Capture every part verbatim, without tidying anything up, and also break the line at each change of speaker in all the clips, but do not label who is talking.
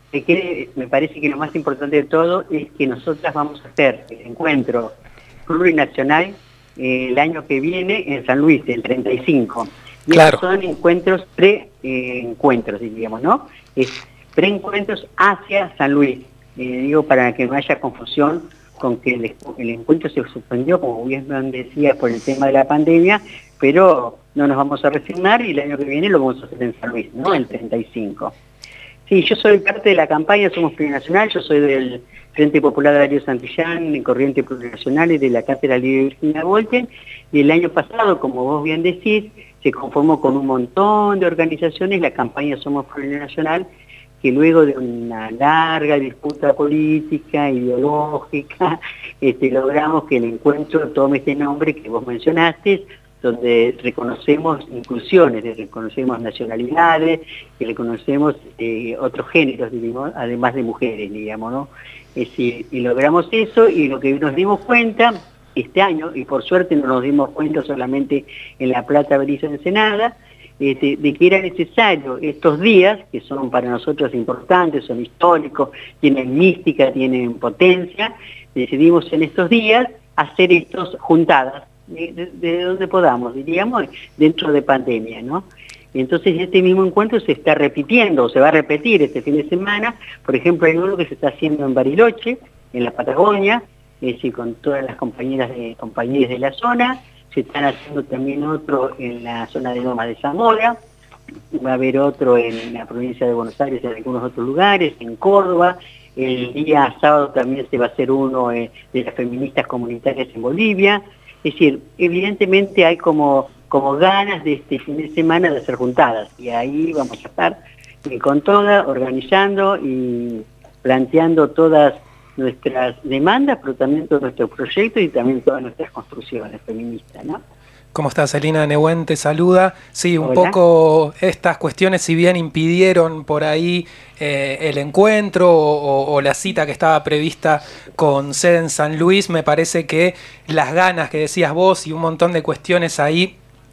me, quede, me parece que lo más importante de todo es que nosotras vamos a hacer el encuentro plurinacional eh, el año que viene en San Luis, el treinta y cinco. Y
Claro.
estos son encuentros, pre-encuentros, eh, diríamos, ¿no? Es pre-encuentros hacia San Luis. Eh, digo, para que no haya confusión con que el, el encuentro se suspendió, como bien decía, por el tema de la pandemia, pero no nos vamos a resignar y el año que viene lo vamos a hacer en San Luis, ¿no? El treinta y cinco. Sí, yo soy parte de la campaña Somos Plurinacional, yo soy del Frente Popular de Darío Santillán, en Corriente Plurinacional y de la Cátedra Libre Virginia Volken, y el año pasado, como vos bien decís, se conformó con un montón de organizaciones la campaña Somos Plurinacional, que luego de una larga disputa política, ideológica, este, logramos que el encuentro tome este nombre que vos mencionaste, donde reconocemos inclusiones, reconocemos nacionalidades, que reconocemos eh, otros géneros, digamos, además de mujeres, digamos, ¿no? Es decir, y logramos eso, y lo que nos dimos cuenta este año, y por suerte no nos dimos cuenta solamente en La Plata, Berizo, Ensenada, este, de que era necesario estos días, que son para nosotros importantes, son históricos, tienen mística, tienen potencia, decidimos en estos días hacer estos juntadas, de, de, de donde podamos, diríamos, dentro de pandemia, ¿no? Y entonces este mismo encuentro se está repitiendo, o se va a repetir este fin de semana. Por ejemplo, hay uno que se está haciendo en Bariloche, en la Patagonia, es decir, con todas las compañeras de compañeros de la zona. Se están haciendo también otro en la zona de Lomas de Zamora, va a haber otro en la provincia de Buenos Aires, en algunos otros lugares, en Córdoba. El día sábado también se va a hacer uno eh, de las feministas comunitarias en Bolivia. Es decir, evidentemente hay como, como ganas de este fin de semana de hacer juntadas, y ahí vamos a estar eh, con todas, organizando y planteando todas nuestras demandas, pero también todos nuestros proyectos y también todas nuestras construcciones feministas, ¿no?
¿Cómo estás, Celina? Nehuen te saluda. Sí, un
Hola.
poco estas cuestiones, si bien impidieron por ahí eh, el encuentro o, o la cita que estaba prevista con sede en San Luis, me parece que las ganas que decías vos y un montón de cuestiones ahí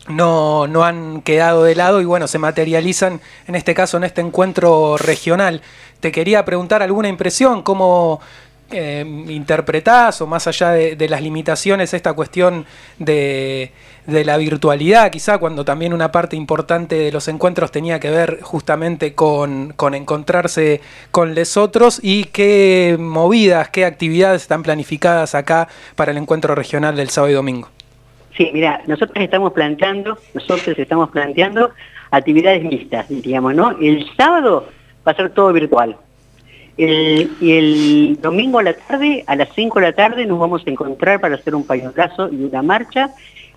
no, no han quedado de lado y bueno, se materializan en este caso en este encuentro regional. Te quería preguntar alguna impresión, cómo eh, interpretás, o más allá de, de las limitaciones, esta cuestión de, de la virtualidad, quizá cuando también una parte importante de los encuentros tenía que ver justamente con, con encontrarse con los otros, y qué movidas, qué actividades están planificadas acá para el encuentro regional del sábado y domingo.
Sí, mira, nosotros estamos planteando, nosotros estamos planteando actividades mixtas, diríamos, ¿no? El sábado va a ser todo virtual. El, y el domingo a la tarde, a las cinco de la tarde, nos vamos a encontrar para hacer un pañuelazo y una marcha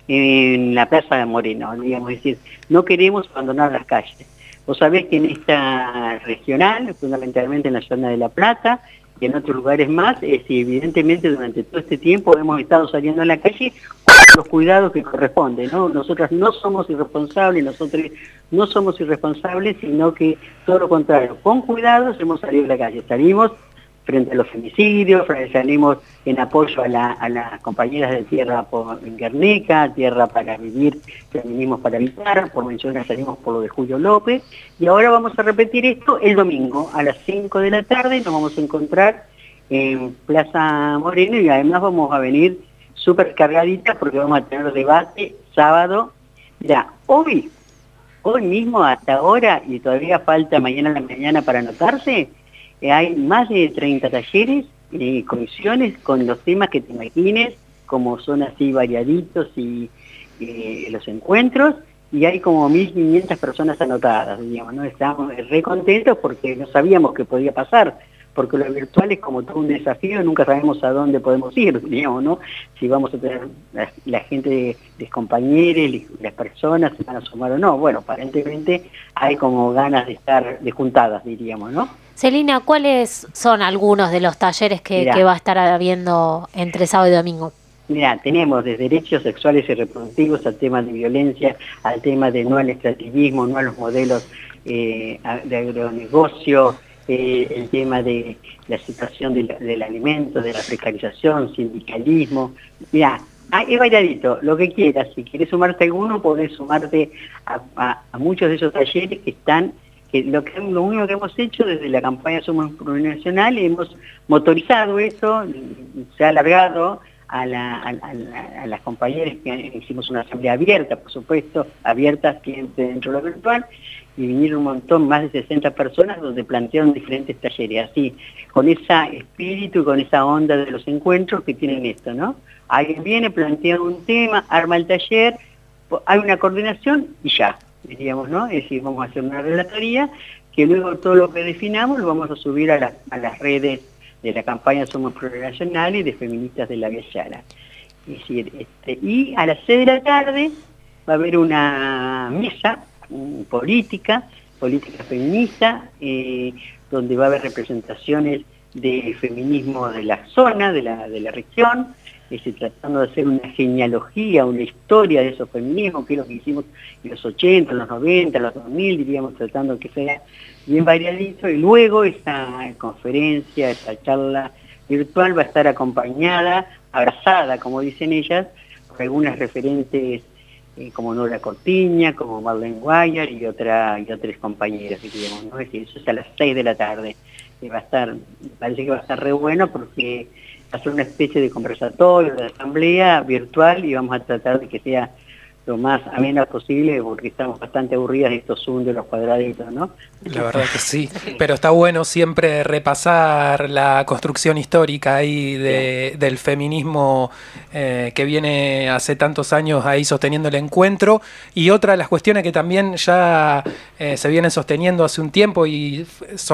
en la Plaza de Moreno, digamos, es decir, no queremos abandonar las calles. Vos sabés que en esta regional, fundamentalmente en la zona de La Plata, y en otros lugares más, es decir, evidentemente durante todo este tiempo hemos estado saliendo a la calle con los cuidados que corresponden, ¿no? Nosotras no somos irresponsables, nosotros no somos irresponsables, sino que todo lo contrario, con cuidados hemos salido a la calle, salimos frente a los femicidios, salimos en apoyo a, la, a las compañeras de Tierra por, en Guernica, Tierra para Vivir, Feminismos para Habitar, por mencionar salimos por lo de Julio López, y ahora vamos a repetir esto el domingo, a las cinco de la tarde nos vamos a encontrar en Plaza Moreno, y además vamos a venir súper cargaditas porque vamos a tener debate sábado. Mira, hoy, hoy mismo hasta ahora, y todavía falta mañana a la mañana para anotarse, hay más de treinta talleres y comisiones con los temas que te imagines, como son así variaditos y eh, los encuentros, y hay como mil quinientas personas anotadas, digamos, ¿no? Estamos re contentos porque no sabíamos qué podía pasar, porque lo virtual es como todo un desafío, nunca sabemos a dónde podemos ir, digamos, ¿no? Si vamos a tener la, la gente, los compañeros, las personas se van a sumar o no. Bueno, aparentemente hay como ganas de estar, de juntadas, diríamos, ¿no?
Celina, ¿cuáles son algunos de los talleres que, que va a estar habiendo entre sábado y domingo?
Mira, tenemos desde derechos sexuales y reproductivos al tema de violencia, al tema de no al extractivismo, no a los modelos eh, de agronegocio, eh, el tema de la situación de la, del alimento, de la precarización, sindicalismo. Mira, es variadito, lo que quieras. Si quieres sumarte a alguno, podés sumarte a, a, a muchos de esos talleres que están que lo, que lo único que hemos hecho desde la campaña Somos Plurinacional, hemos motorizado eso, se ha alargado a, la, a, a, a las compañeras que hicimos una asamblea abierta, por supuesto, abierta siempre dentro de lo virtual, y vinieron un montón, más de sesenta personas, donde plantearon diferentes talleres, así, con ese espíritu y con esa onda de los encuentros que tienen esto, ¿no? Alguien viene, plantea un tema, arma el taller, hay una coordinación y ya, diríamos, ¿no? Es decir, vamos a hacer una relatoría, que luego todo lo que definamos lo vamos a subir a, la, a las redes de la campaña Somos Plurinacional y de Feministas de la Vía Yala. Es decir, este, y a las seis de la tarde va a haber una mesa um, política, política feminista, eh, donde va a haber representaciones de feminismo de la zona, de la, de la región, es decir, tratando de hacer una genealogía, una historia de esos feminismos, que es lo que hicimos en los ochenta, en los noventa, en los dos mil, diríamos, tratando que sea bien variadito, y luego esta conferencia, esta charla virtual va a estar acompañada, abrazada, como dicen ellas, por algunas referentes eh, como Nora Cortiña, como Marlene Guayar y, otra, y otras compañeras, diríamos, ¿no? Es decir, eso es a las seis de la tarde, y va a estar, parece que va a estar re bueno porque va a ser una especie de conversatorio, de asamblea virtual, y vamos a tratar de que sea lo más amena posible, porque estamos bastante aburridas de estos Zoom de los cuadraditos, ¿no?
La verdad que sí, pero está bueno siempre repasar la construcción histórica ahí de, del feminismo eh, que viene hace tantos años ahí sosteniendo el encuentro, y otra de las cuestiones que también ya eh, se vienen sosteniendo hace un tiempo y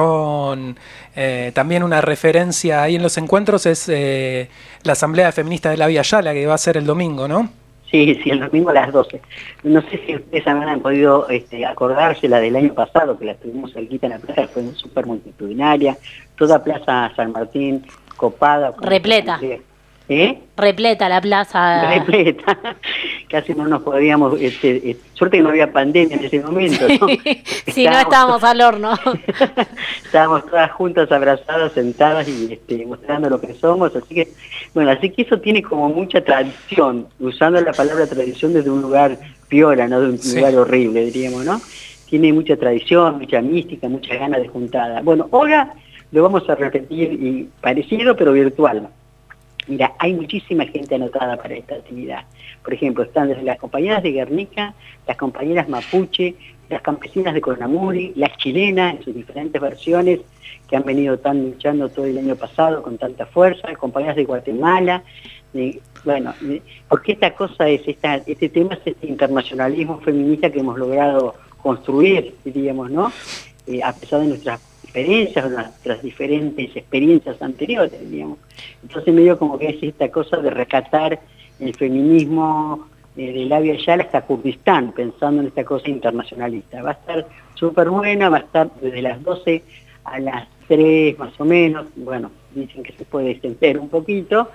son eh, también una referencia ahí en los encuentros es eh, la Asamblea Feminista de la Vía Yala, que va a ser el domingo, ¿no?
Sí, sí, el domingo a las doce. No sé si ustedes han podido este, acordarse la del año pasado, que la tuvimos cerquita en la plaza, fue súper multitudinaria, toda Plaza San Martín copada.
Repleta.
¿Eh?
Repleta la plaza.
Repleta. Casi no nos podíamos, este, este, suerte que no había pandemia en ese momento, ¿no?
Si no estábamos al horno.
Estábamos todas juntas, abrazadas, sentadas y este, mostrando lo que somos, así que, bueno, así que eso tiene como mucha tradición, usando la palabra tradición desde un lugar piola, no de un sí. lugar horrible, diríamos, ¿no? Tiene mucha tradición, mucha mística, muchas ganas de juntada. Bueno, ahora lo vamos a repetir, y parecido, pero virtual. Mira, hay muchísima gente anotada para esta actividad. Por ejemplo, están desde las compañeras de Guernica, las compañeras mapuche, las campesinas de Conamuri, las chilenas en sus diferentes versiones que han venido tan luchando todo el año pasado con tanta fuerza, compañeras de Guatemala. De, bueno, de, porque esta cosa es, esta, este tema es este internacionalismo feminista que hemos logrado construir, diríamos, ¿no? Eh, a pesar de nuestras diferencias, de nuestras diferentes experiencias anteriores, diríamos. Entonces medio como que es esta cosa de rescatar el feminismo eh, de la Vía Yala hasta Kurdistán, pensando en esta cosa internacionalista. Va a estar súper buena, va a estar desde las doce a las tres más o menos, bueno, dicen que se puede extender un poquito,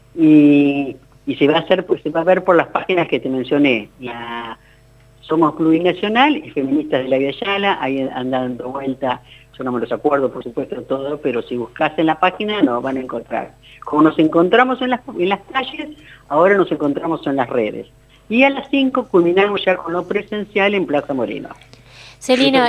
y, y se va a hacer, pues se va a ver por las páginas que te mencioné, la Somos Plurinacional y Feministas de la Vía Yala, ahí andan dando vuelta. Yo no me los acuerdo, por supuesto, todo, pero si buscas en la página nos van a encontrar. Como nos encontramos en las, en las calles, ahora nos encontramos en las redes. Y a las cinco culminamos ya con lo presencial en Plaza Moreno.
Celina,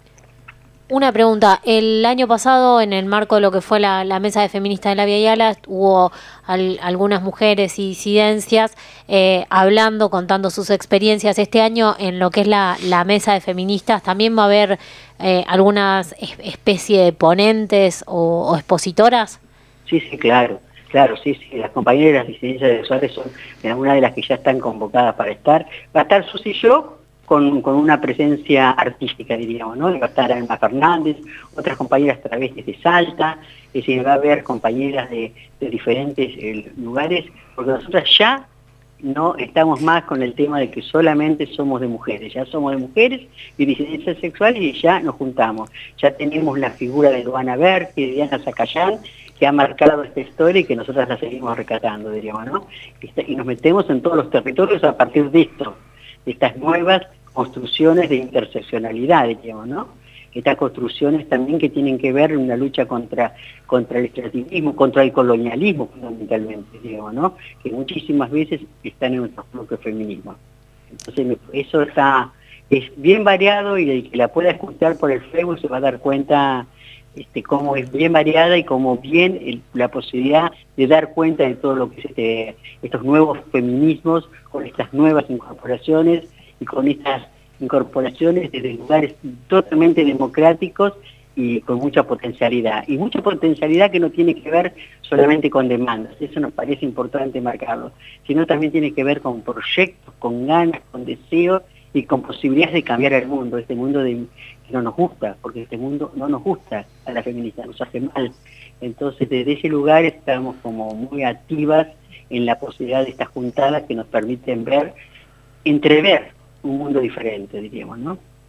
una pregunta. El año pasado, en el marco de lo que fue la, la Mesa de Feministas de la Vía Yala, hubo al, algunas mujeres y disidencias eh, hablando, contando sus experiencias. Este año, en lo que es la, la Mesa de Feministas, también va a haber eh, algunas es, especie de ponentes o, o expositoras.
Sí, sí, claro. Claro, sí, sí, las compañeras de las disidencias sexuales son algunas de las que ya están convocadas para estar. Va a estar Susi y yo con, con una presencia artística, diríamos, ¿no? Va a estar Alma Fernández, otras compañeras travestis de Salta, es decir, va a haber compañeras de, de diferentes eh, lugares, porque nosotras ya no estamos más con el tema de que solamente somos de mujeres, ya somos de mujeres y disidencias sexuales y ya nos juntamos. Ya tenemos la figura de Luana Berti, de Diana Zacayán, que ha marcado esta historia y que nosotras la seguimos rescatando, diríamos, ¿no? Y nos metemos en todos los territorios a partir de esto, de estas nuevas construcciones de interseccionalidad, diríamos, ¿no? Estas construcciones también que tienen que ver en una lucha contra, contra el extractivismo, contra el colonialismo fundamentalmente, digamos, ¿no? Que muchísimas veces están en nuestros propios feminismos. Entonces eso está, es bien variado y el que la pueda escuchar por el Facebook se va a dar cuenta este, cómo es bien variada y cómo bien el, la posibilidad de dar cuenta de todo lo que es este, estos nuevos feminismos, con estas nuevas incorporaciones y con estas incorporaciones desde lugares totalmente democráticos y con mucha potencialidad. Y mucha potencialidad que no tiene que ver solamente con demandas, eso nos parece importante marcarlo, sino también tiene que ver con proyectos, con ganas, con deseos y con posibilidades de cambiar el mundo, este mundo de, que no nos gusta, porque este mundo no nos gusta a la feminista, nos hace mal. Entonces desde ese lugar estamos como muy activas en la posibilidad de estas juntadas que nos permiten ver, entrever un mundo diferente, diríamos, ¿no?